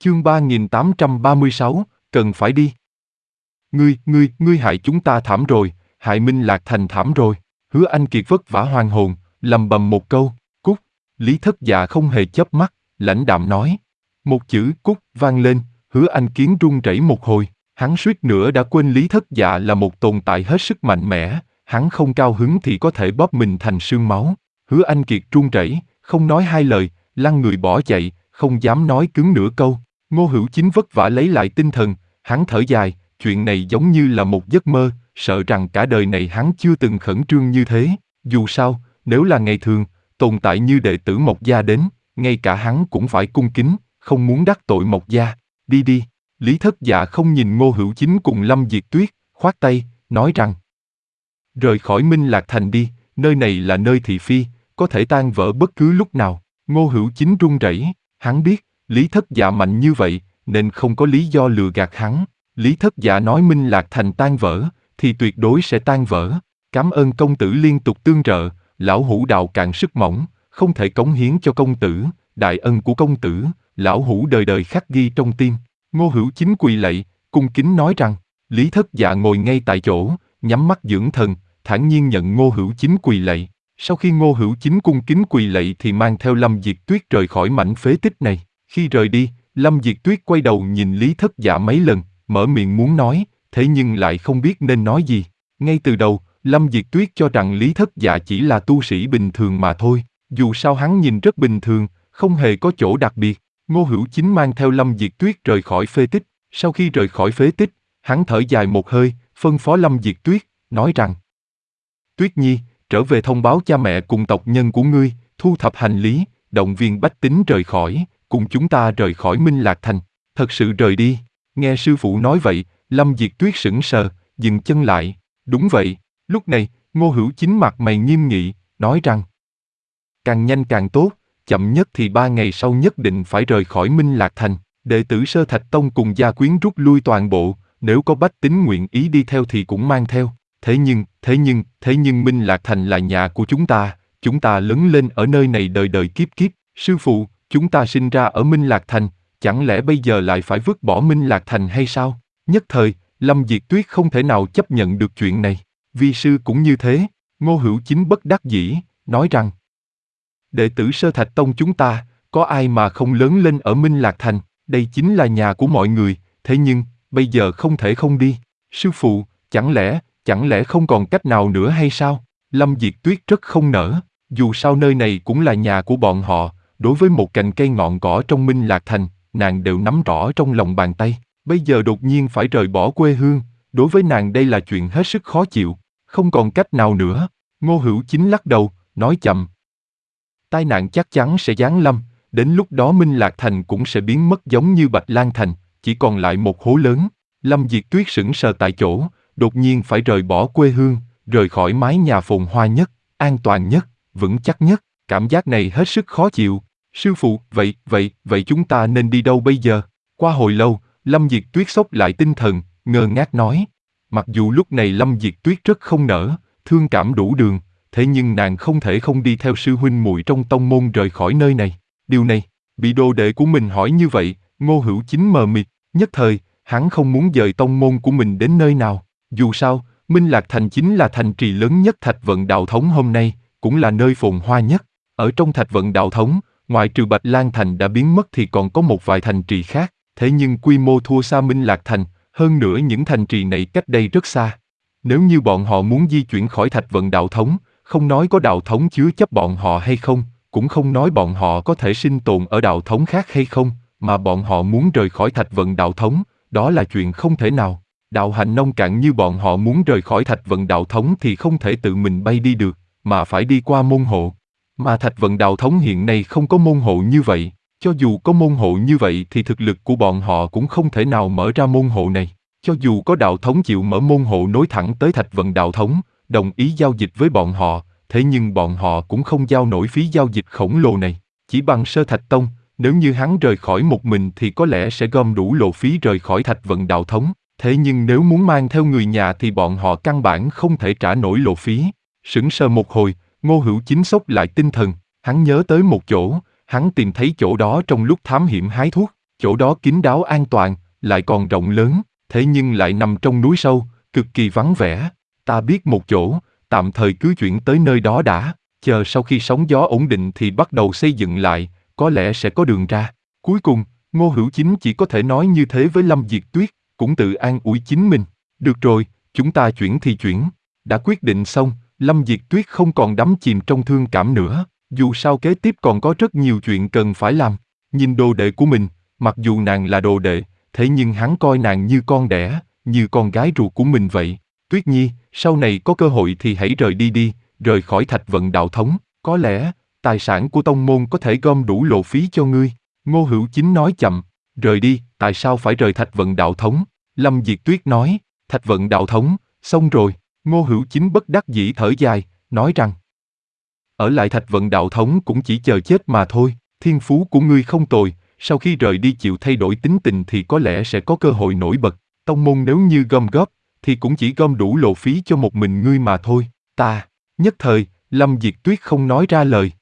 Chương 3836, cần phải đi. Ngươi hại chúng ta thảm rồi, hại Minh Lạc Thành thảm rồi. Hứa Anh Kiệt vất vả hoàn hồn, lầm bầm một câu, cút. Lý Thất Dạ không hề chớp mắt, lãnh đạm nói. Một chữ cút vang lên, Hứa Anh Kiến run rẩy một hồi, hắn suýt nữa đã quên Lý Thất Dạ là một tồn tại hết sức mạnh mẽ, hắn không cao hứng thì có thể bóp mình thành xương máu. Hứa Anh Kiệt run rẩy, không nói hai lời, lăn người bỏ chạy, không dám nói cứng nửa câu. Ngô Hữu Chính vất vả lấy lại tinh thần, hắn thở dài, chuyện này giống như là một giấc mơ, sợ rằng cả đời này hắn chưa từng khẩn trương như thế. Dù sao, nếu là ngày thường, tồn tại như đệ tử Mộc Gia đến, ngay cả hắn cũng phải cung kính, không muốn đắc tội Mộc Gia. Đi đi. Lý Thất Dạ không nhìn Ngô Hữu Chính cùng Lâm Diệt Tuyết, khoát tay, nói rằng rời khỏi Minh Lạc Thành đi, nơi này là nơi thị phi, có thể tan vỡ bất cứ lúc nào. Ngô Hữu Chính run rẩy, hắn biết, Lý Thất Dạ mạnh như vậy, nên không có lý do lừa gạt hắn. Lý Thất Dạ nói Minh Lạc Thành tan vỡ, thì tuyệt đối sẽ tan vỡ. Cảm ơn công tử liên tục tương trợ, lão hủ đạo cạn sức mỏng, không thể cống hiến cho công tử, đại ân của công tử, lão hủ đời đời khắc ghi trong tim. Ngô Hữu Chính quỳ lạy, cung kính nói rằng. Lý Thất Dạ ngồi ngay tại chỗ, nhắm mắt dưỡng thần, thản nhiên nhận Ngô Hữu Chính quỳ lạy. Sau khi Ngô Hữu Chính cung kính quỳ lạy thì mang theo Lâm Diệt Tuyết rời khỏi mảnh phế tích này. Khi rời đi, Lâm Diệt Tuyết quay đầu nhìn Lý Thất Dạ mấy lần, mở miệng muốn nói, thế nhưng lại không biết nên nói gì. Ngay từ đầu, Lâm Diệt Tuyết cho rằng Lý Thất Dạ chỉ là tu sĩ bình thường mà thôi, dù sao hắn nhìn rất bình thường, không hề có chỗ đặc biệt. Ngô Hữu Chính mang theo Lâm Diệt Tuyết rời khỏi phế tích, sau khi rời khỏi phế tích, hắn thở dài một hơi, phân phó Lâm Diệt Tuyết, nói rằng Tuyết Nhi, trở về thông báo cha mẹ cùng tộc nhân của ngươi, thu thập hành lý, động viên bách tính rời khỏi, cùng chúng ta rời khỏi Minh Lạc Thành. Thật sự rời đi. Nghe sư phụ nói vậy, Lâm Diệt Tuyết sững sờ, dừng chân lại. Đúng vậy. Lúc này, Ngô Hữu Chính mặt mày nghiêm nghị, nói rằng càng nhanh càng tốt, chậm nhất thì 3 ngày sau nhất định phải rời khỏi Minh Lạc Thành. Đệ tử Sơ Thạch Tông cùng gia quyến rút lui toàn bộ, nếu có bách tính nguyện ý đi theo thì cũng mang theo. Thế nhưng Minh Lạc Thành là nhà của chúng ta lớn lên ở nơi này đời đời kiếp kiếp. Sư phụ, chúng ta sinh ra ở Minh Lạc Thành, chẳng lẽ bây giờ lại phải vứt bỏ Minh Lạc Thành hay sao? Nhất thời, Lâm Diệt Tuyết không thể nào chấp nhận được chuyện này. Vi sư cũng như thế. Ngô Hữu Chính bất đắc dĩ, nói rằng đệ tử Sơ Thạch Tông chúng ta, có ai mà không lớn lên ở Minh Lạc Thành, đây chính là nhà của mọi người, thế nhưng, bây giờ không thể không đi. Sư phụ, chẳng lẽ không còn cách nào nữa hay sao? Lâm Diệt Tuyết rất không nỡ, dù sao nơi này cũng là nhà của bọn họ, đối với một cành cây ngọn cỏ trong Minh Lạc Thành, nàng đều nắm rõ trong lòng bàn tay, bây giờ đột nhiên phải rời bỏ quê hương, đối với nàng đây là chuyện hết sức khó chịu, không còn cách nào nữa. Ngô Hữu Chính lắc đầu, nói chậm. Tai nạn chắc chắn sẽ giáng lâm, đến lúc đó Minh Lạc Thành cũng sẽ biến mất giống như Bạch Lan Thành, chỉ còn lại một hố lớn. Lâm Diệt Tuyết sững sờ tại chỗ, đột nhiên phải rời bỏ quê hương, rời khỏi mái nhà phồn hoa nhất, an toàn nhất, vững chắc nhất, cảm giác này hết sức khó chịu. Sư phụ, vậy chúng ta nên đi đâu bây giờ? Qua hồi lâu, Lâm Diệt Tuyết xốc lại tinh thần, ngơ ngác nói. Mặc dù lúc này Lâm Diệt Tuyết rất không nỡ, thương cảm đủ đường, thế nhưng nàng không thể không đi theo sư huynh muội trong tông môn rời khỏi nơi này. Điều này, bị đồ đệ của mình hỏi như vậy, Ngô Hữu Chính mờ mịt, nhất thời, hắn không muốn dời tông môn của mình đến nơi nào. Dù sao, Minh Lạc Thành chính là thành trì lớn nhất Thạch Vận Đạo Thống hôm nay, cũng là nơi phồn hoa nhất. Ở trong Thạch Vận Đạo Thống, ngoại trừ Bạch Lan Thành đã biến mất thì còn có một vài thành trì khác, thế nhưng quy mô thua xa Minh Lạc Thành, hơn nữa những thành trì này cách đây rất xa. Nếu như bọn họ muốn di chuyển khỏi Thạch Vận Đạo Thống, không nói có đạo thống chứa chấp bọn họ hay không, cũng không nói bọn họ có thể sinh tồn ở đạo thống khác hay không, mà bọn họ muốn rời khỏi Thạch Vận Đạo Thống, đó là chuyện không thể nào. Đạo hạnh nông cạn như bọn họ muốn rời khỏi Thạch Vận Đạo Thống thì không thể tự mình bay đi được, mà phải đi qua môn hộ. Mà Thạch Vận Đạo Thống hiện nay không có môn hộ như vậy, cho dù có môn hộ như vậy thì thực lực của bọn họ cũng không thể nào mở ra môn hộ này. Cho dù có đạo thống chịu mở môn hộ nối thẳng tới Thạch Vận Đạo Thống, đồng ý giao dịch với bọn họ, thế nhưng bọn họ cũng không giao nổi phí giao dịch khổng lồ này. Chỉ bằng Sơ Thạch Tông, nếu như hắn rời khỏi một mình thì có lẽ sẽ gom đủ lộ phí rời khỏi Thạch Vận Đạo Thống. Thế nhưng nếu muốn mang theo người nhà thì bọn họ căn bản không thể trả nổi lộ phí. Sững sờ một hồi, Ngô Hữu Chính xốc lại tinh thần, hắn nhớ tới một chỗ, hắn tìm thấy chỗ đó trong lúc thám hiểm hái thuốc, chỗ đó kín đáo an toàn, lại còn rộng lớn, thế nhưng lại nằm trong núi sâu, cực kỳ vắng vẻ. Ta biết một chỗ, tạm thời cứ chuyển tới nơi đó đã, chờ sau khi sóng gió ổn định thì bắt đầu xây dựng lại, có lẽ sẽ có đường ra. Cuối cùng, Ngô Hữu Chính chỉ có thể nói như thế với Lâm Diệt Tuyết, cũng tự an ủi chính mình. Được rồi, chúng ta chuyển thì chuyển. Đã quyết định xong, Lâm Diệt Tuyết không còn đắm chìm trong thương cảm nữa, dù sao kế tiếp còn có rất nhiều chuyện cần phải làm. Nhìn đồ đệ của mình, mặc dù nàng là đồ đệ, thế nhưng hắn coi nàng như con đẻ, như con gái ruột của mình vậy. Tuyết Nhi, sau này có cơ hội thì hãy rời đi đi, rời khỏi Thạch Vận Đạo Thống, có lẽ, tài sản của tông môn có thể gom đủ lộ phí cho ngươi. Ngô Hữu Chính nói chậm, rời đi, tại sao phải rời Thạch Vận Đạo Thống? Lâm Diệt Tuyết nói, Thạch Vận Đạo Thống, xong rồi. Ngô Hữu Chính bất đắc dĩ thở dài, nói rằng, ở lại Thạch Vận Đạo Thống cũng chỉ chờ chết mà thôi, thiên phú của ngươi không tồi, sau khi rời đi chịu thay đổi tính tình thì có lẽ sẽ có cơ hội nổi bật, tông môn nếu như gom góp, thì cũng chỉ gom đủ lộ phí cho một mình ngươi mà thôi, ta, nhất thời, Lâm Diệt Tuyết không nói ra lời.